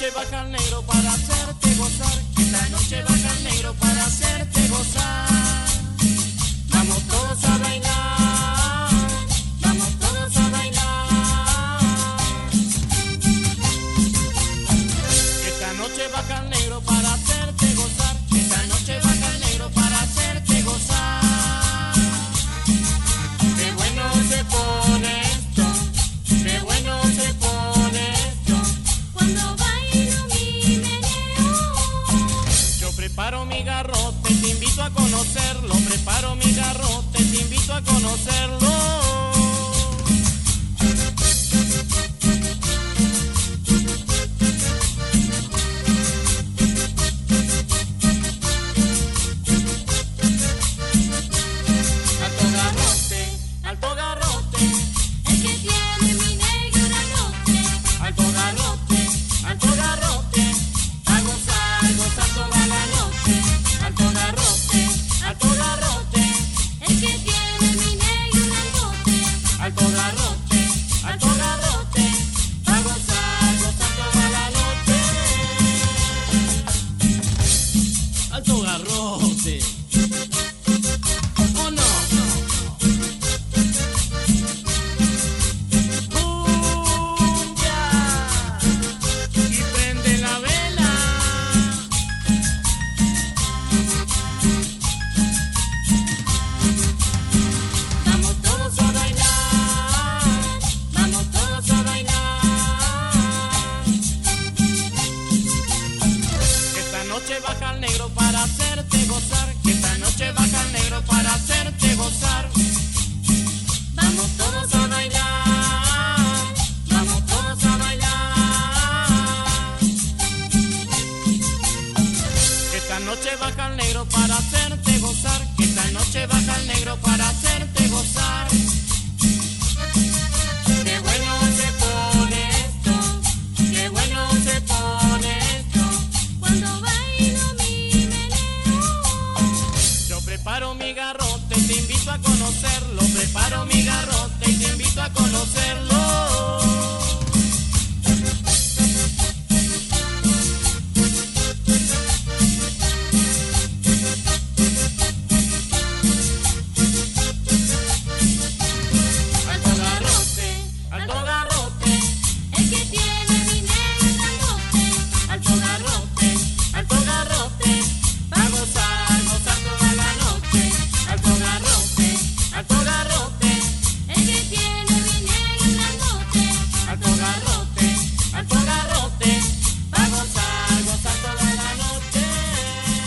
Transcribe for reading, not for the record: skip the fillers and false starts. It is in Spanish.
noche baja el negro para hacerte gozar. Esta noche baja el negro para hacerte gozar. Vamos todos a bailar, vamos todos a bailar. Esta noche baja el negro para hacerte gozar. Esta noche baja el negro para hacerte gozar. Qué bueno se pone esto, qué bueno se pone esto. Cuando bailo mi meneo, Yo preparo mi garrote, te invito a conocerlo. Preparo mi garrote, te invito a conocerlo. Alto garrote, el que tiene mi negro grandote. alto garrote, a gozar, gozar toda la noche. Alto garrote, El que tiene mi negro grandote. alto garrote, a gozar, gozar toda la noche. Alto garrote, ¿o no? Cumbia, y prende la vela. Vamos todos a bailar, vamos todos a bailar. Que esta noche baja el negro para hacerte gozar. Que esta noche baja el negro para hacerte gozar. Vamos todos a bailar, vamos todos a bailar. Que esta noche baja el negro para hacerte gozar. Que esta noche baja el negro para hacerte